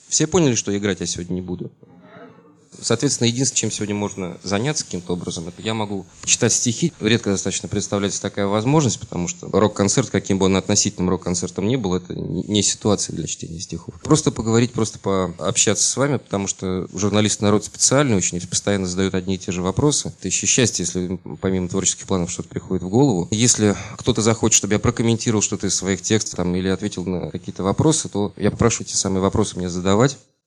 Все поняли, что играть я сегодня не буду? Соответственно, единственное, чем сегодня можно заняться каким-то образом, это я могу читать стихи. Редко достаточно представляется такая возможность, потому что рок-концерт, каким бы он относительным рок-концертом ни был, это не ситуация для чтения стихов. Просто поговорить, просто пообщаться с вами, потому что журналист народ специальный очень, постоянно задают одни и те же вопросы. Это еще счастье, если помимо творческих планов что-то приходит в голову. Если кто-то захочет, чтобы я прокомментировал что-то из своих текстов или ответил на какие-то вопросы, то я попрошу эти самые вопросы мне задавать.